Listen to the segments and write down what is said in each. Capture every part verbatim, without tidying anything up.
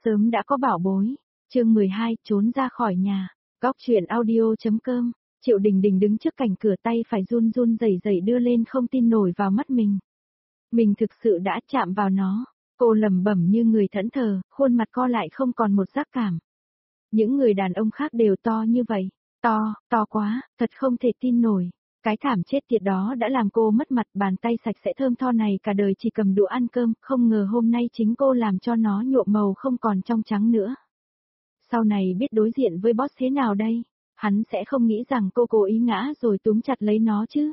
sớm đã có bảo bối. Chương mười hai, trốn ra khỏi nhà. Góc truyện audio.com. Triệu Đình Đình đứng trước cạnh cửa, tay phải run run rẩy rẩy đưa lên, không tin nổi vào mắt mình. Mình thực sự đã chạm vào nó. Cô lẩm bẩm như người thẫn thờ, khuôn mặt co lại không còn một giác cảm. Những người đàn ông khác đều to như vậy. To, to quá, thật không thể tin nổi. Cái thảm chết tiệt đó đã làm cô mất mặt, bàn tay sạch sẽ thơm tho này cả đời chỉ cầm đũa ăn cơm, không ngờ hôm nay chính cô làm cho nó nhuộm màu không còn trong trắng nữa. Sau này biết đối diện với boss thế nào đây? Hắn sẽ không nghĩ rằng cô cố ý ngã rồi túm chặt lấy nó chứ.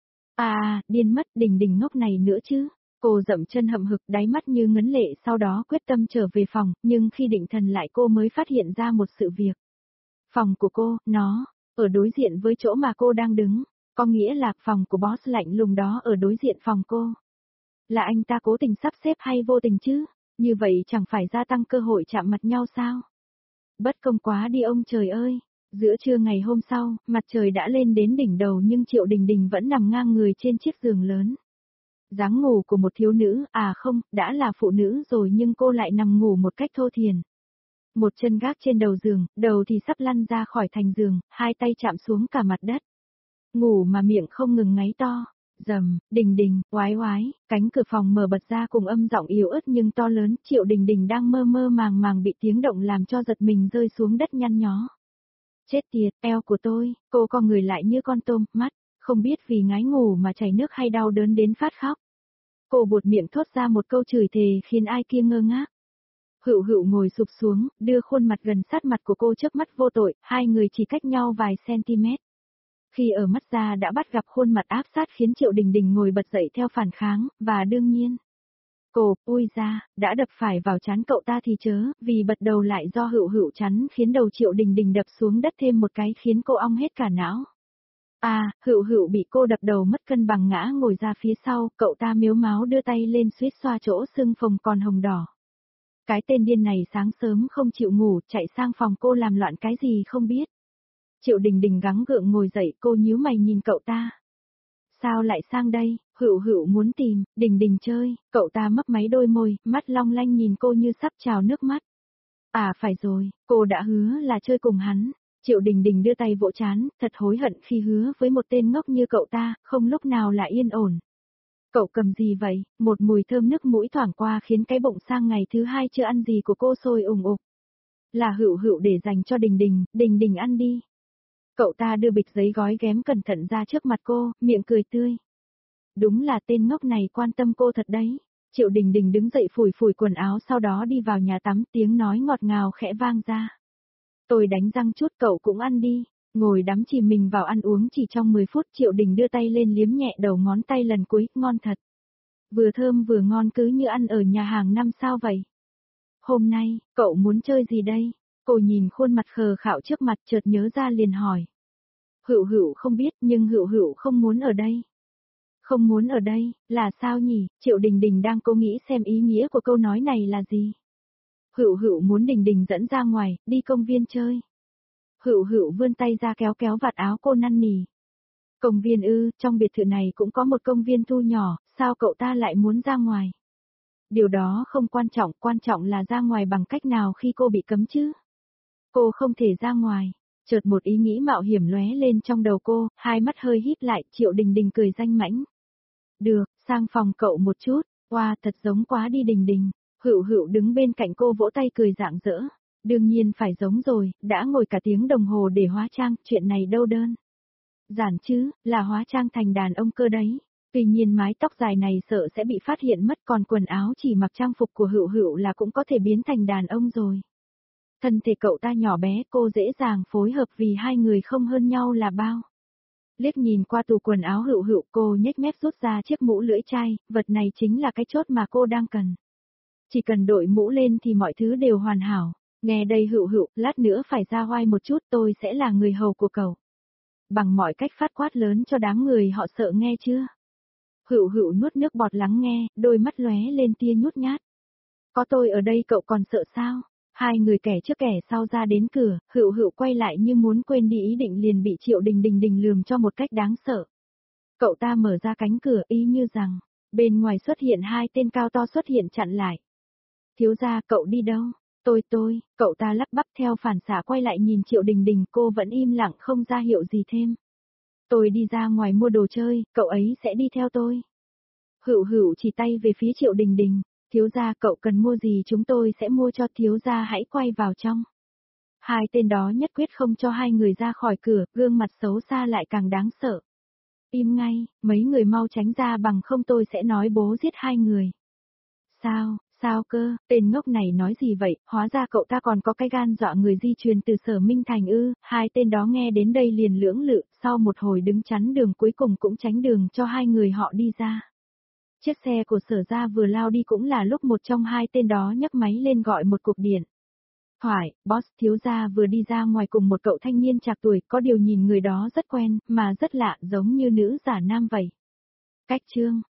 À, điên mất, Đình Đình ngốc này nữa chứ. Cô dậm chân hậm hực, đáy mắt như ngấn lệ, sau đó quyết tâm trở về phòng, nhưng khi định thần lại cô mới phát hiện ra một sự việc. Phòng của cô, nó, ở đối diện với chỗ mà cô đang đứng, có nghĩa là phòng của boss lạnh lùng đó ở đối diện phòng cô. Là anh ta cố tình sắp xếp hay vô tình chứ? Như vậy chẳng phải gia tăng cơ hội chạm mặt nhau sao? Bất công quá đi ông trời ơi! Giữa trưa ngày hôm sau, mặt trời đã lên đến đỉnh đầu nhưng Triệu Đình Đình vẫn nằm ngang người trên chiếc giường lớn. Dáng ngủ của một thiếu nữ, à không, đã là phụ nữ rồi nhưng cô lại nằm ngủ một cách thô thiển. Một chân gác trên đầu giường, đầu thì sắp lăn ra khỏi thành giường, hai tay chạm xuống cả mặt đất. Ngủ mà miệng không ngừng ngáy to. Dầm, Đình Đình, oái oái, cánh cửa phòng mở bật ra cùng âm giọng yếu ớt nhưng to lớn. Triệu Đình Đình đang mơ mơ màng màng bị tiếng động làm cho giật mình rơi xuống đất nhăn nhó. Chết tiệt, eo của tôi, cô co người lại như con tôm, mắt, không biết vì ngái ngủ mà chảy nước hay đau đớn đến phát khóc. Cô buột miệng thốt ra một câu chửi thề khiến ai kia ngơ ngác. Hựu Hựu ngồi sụp xuống, đưa khuôn mặt gần sát mặt của cô trước mắt vô tội, hai người chỉ cách nhau vài cm. Khi ở mắt ra đã bắt gặp khuôn mặt áp sát khiến Triệu Đình Đình ngồi bật dậy theo phản kháng, và đương nhiên. Cô, ui ra, đã đập phải vào trán cậu ta thì chớ, vì bật đầu lại do Hựu Hựu chắn khiến đầu Triệu Đình Đình đập xuống đất thêm một cái khiến cô ong hết cả não. À, Hựu Hựu bị cô đập đầu mất cân bằng ngã ngồi ra phía sau, cậu ta miếu máu đưa tay lên suýt xoa chỗ sưng phồng còn hồng đỏ. Cái tên điên này sáng sớm không chịu ngủ, chạy sang phòng cô làm loạn cái gì không biết. Triệu Đình Đình gắng gượng ngồi dậy, cô nhíu mày nhìn cậu ta. Sao lại sang đây? Hựu Hựu muốn tìm Đình Đình chơi. Cậu ta mấp máy đôi môi, mắt long lanh nhìn cô như sắp trào nước mắt. À phải rồi, cô đã hứa là chơi cùng hắn. Triệu Đình Đình đưa tay vỗ trán, thật hối hận khi hứa với một tên ngốc như cậu ta, không lúc nào là yên ổn. Cậu cầm gì vậy? Một mùi thơm nước mũi thoảng qua khiến cái bụng sang ngày thứ hai chưa ăn gì của cô sôi ủng ục. Là Hựu Hựu để dành cho Đình Đình, Đình Đình ăn đi. Cậu ta đưa bịch giấy gói ghém cẩn thận ra trước mặt cô, miệng cười tươi. Đúng là tên ngốc này quan tâm cô thật đấy. Triệu Đình Đình đứng dậy phủi phủi quần áo sau đó đi vào nhà tắm, tiếng nói ngọt ngào khẽ vang ra. Tôi đánh răng chút, cậu cũng ăn đi. Ngồi đắm chìm mình vào ăn uống chỉ trong mười phút, Triệu Đình đưa tay lên liếm nhẹ đầu ngón tay lần cuối, ngon thật. Vừa thơm vừa ngon, cứ như ăn ở nhà hàng năm sao vậy. Hôm nay, cậu muốn chơi gì đây? Cô nhìn khuôn mặt khờ khạo trước mặt chợt nhớ ra liền hỏi. Hựu Hựu không biết nhưng Hựu Hựu không muốn ở đây. Không muốn ở đây, là sao nhỉ? Triệu Đình Đình đang cố nghĩ xem ý nghĩa của câu nói này là gì. Hựu Hựu muốn Đình Đình dẫn ra ngoài, đi công viên chơi. Hựu Hựu vươn tay ra kéo kéo vạt áo cô năn nỉ. Công viên ư, trong biệt thự này cũng có một công viên thu nhỏ, sao cậu ta lại muốn ra ngoài? Điều đó không quan trọng, quan trọng là ra ngoài bằng cách nào khi cô bị cấm chứ? Cô không thể ra ngoài. Chợt một ý nghĩ mạo hiểm lóe lên trong đầu cô, hai mắt hơi híp lại, Triệu Đình Đình cười danh mãnh. Được, sang phòng cậu một chút, wow, thật giống quá đi Đình Đình. Hựu Hựu đứng bên cạnh cô vỗ tay cười rạng rỡ. Đương nhiên phải giống rồi, đã ngồi cả tiếng đồng hồ để hóa trang, chuyện này đâu đơn. Giản chứ, là hóa trang thành đàn ông cơ đấy. Tuy nhiên mái tóc dài này sợ sẽ bị phát hiện mất, còn quần áo chỉ mặc trang phục của Hựu Hựu là cũng có thể biến thành đàn ông rồi. Thân thể cậu ta nhỏ bé, cô dễ dàng phối hợp vì hai người không hơn nhau là bao. Liếc nhìn qua tủ quần áo Hựu Hựu, cô nhếch mép rút ra chiếc mũ lưỡi chai, vật này chính là cái chốt mà cô đang cần. Chỉ cần đội mũ lên thì mọi thứ đều hoàn hảo. Nghe đây Hựu Hựu, lát nữa phải ra oai một chút, tôi sẽ là người hầu của cậu. Bằng mọi cách phát quát lớn cho đám người họ sợ nghe chưa? Hựu Hựu nuốt nước bọt lắng nghe, đôi mắt lóe lên tia nhút nhát. Có tôi ở đây cậu còn sợ sao? Hai người kẻ trước kẻ sau ra đến cửa, Hựu Hựu quay lại như muốn quên đi ý định liền bị Triệu Đình Đình Đình lườm cho một cách đáng sợ. Cậu ta mở ra cánh cửa y như rằng, bên ngoài xuất hiện hai tên cao to xuất hiện chặn lại. Thiếu gia, cậu đi đâu? Tôi tôi, cậu ta lắp bắp theo phản xạ quay lại nhìn Triệu Đình Đình, cô vẫn im lặng không ra hiệu gì thêm. Tôi đi ra ngoài mua đồ chơi, cậu ấy sẽ đi theo tôi. Hựu Hựu chỉ tay về phía Triệu Đình Đình, thiếu gia cậu cần mua gì chúng tôi sẽ mua cho, thiếu gia hãy quay vào trong. Hai tên đó nhất quyết không cho hai người ra khỏi cửa, gương mặt xấu xa lại càng đáng sợ. Im ngay, mấy người mau tránh ra bằng không tôi sẽ nói bố giết hai người. Sao, sao cơ, tên ngốc này nói gì vậy, hóa ra cậu ta còn có cái gan dọa người di truyền từ Sở Minh Thành ư, hai tên đó nghe đến đây liền lưỡng lự, sau một hồi đứng chắn đường cuối cùng cũng tránh đường cho hai người họ đi ra. Chiếc xe của Sở gia vừa lao đi cũng là lúc một trong hai tên đó nhấc máy lên gọi một cuộc điện. Thoại, boss thiếu gia vừa đi ra ngoài cùng một cậu thanh niên trạc tuổi, có điều nhìn người đó rất quen, mà rất lạ, giống như nữ giả nam vậy. Cách Trương,